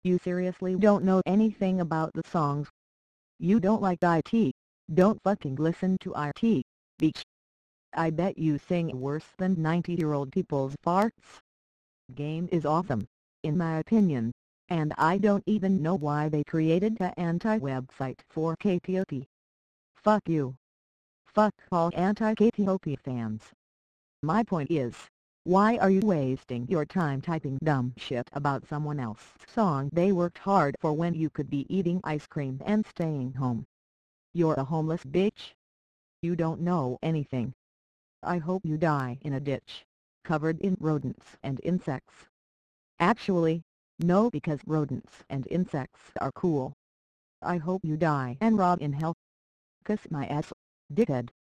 You seriously don't know anything about the songs? You don't like IT? Don't fucking listen to IT, bitch. I bet you sing worse than 90-year-old people's farts. Game is awesome, in my opinion, and I don't even know why they created the anti-website for K-pop. Fuck you. Fuck all anti-K-pop fans. My point is, why are you wasting your time typing dumb shit about someone else's song they worked hard for when you could be eating ice cream and staying home? You're a homeless bitch. You don't know anything. I hope you die in a ditch, covered in rodents and insects. Actually, no, because rodents and insects are cool. I hope you die and rot in hell. Kiss my ass, dickhead.